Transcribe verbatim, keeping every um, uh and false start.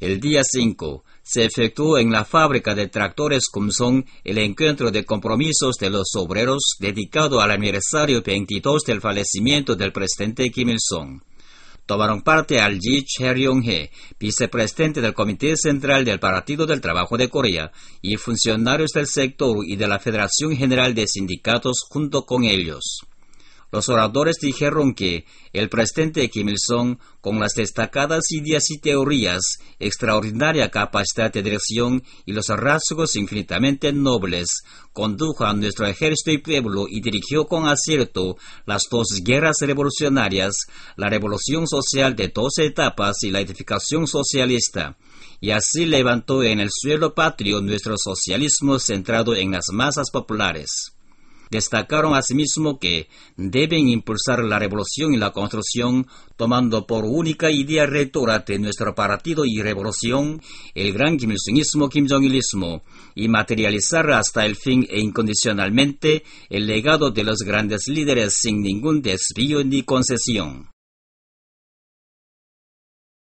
El día cinco, se efectuó en la fábrica de tractores Kumsong el encuentro de compromisos de los obreros dedicado al aniversario veintidós del fallecimiento del presidente Kim Il-sung. Tomaron parte allí Che Ryong-hee, vicepresidente del Comité Central del Partido del Trabajo de Corea, y funcionarios del sector y de la Federación General de Sindicatos junto con ellos. Los oradores dijeron que el presidente Kim Il-sung, con las destacadas ideas y teorías, extraordinaria capacidad de dirección y los rasgos infinitamente nobles, condujo a nuestro ejército y pueblo y dirigió con acierto las dos guerras revolucionarias, la revolución social de dos etapas y la edificación socialista, y así levantó en el suelo patrio nuestro socialismo centrado en las masas populares. Destacaron asimismo que deben impulsar la revolución y la construcción, tomando por única idea rectora de nuestro partido y revolución el gran Kim Il-sungismo, Kim Jong-ilismo, y materializar hasta el fin e incondicionalmente el legado de los grandes líderes sin ningún desvío ni concesión.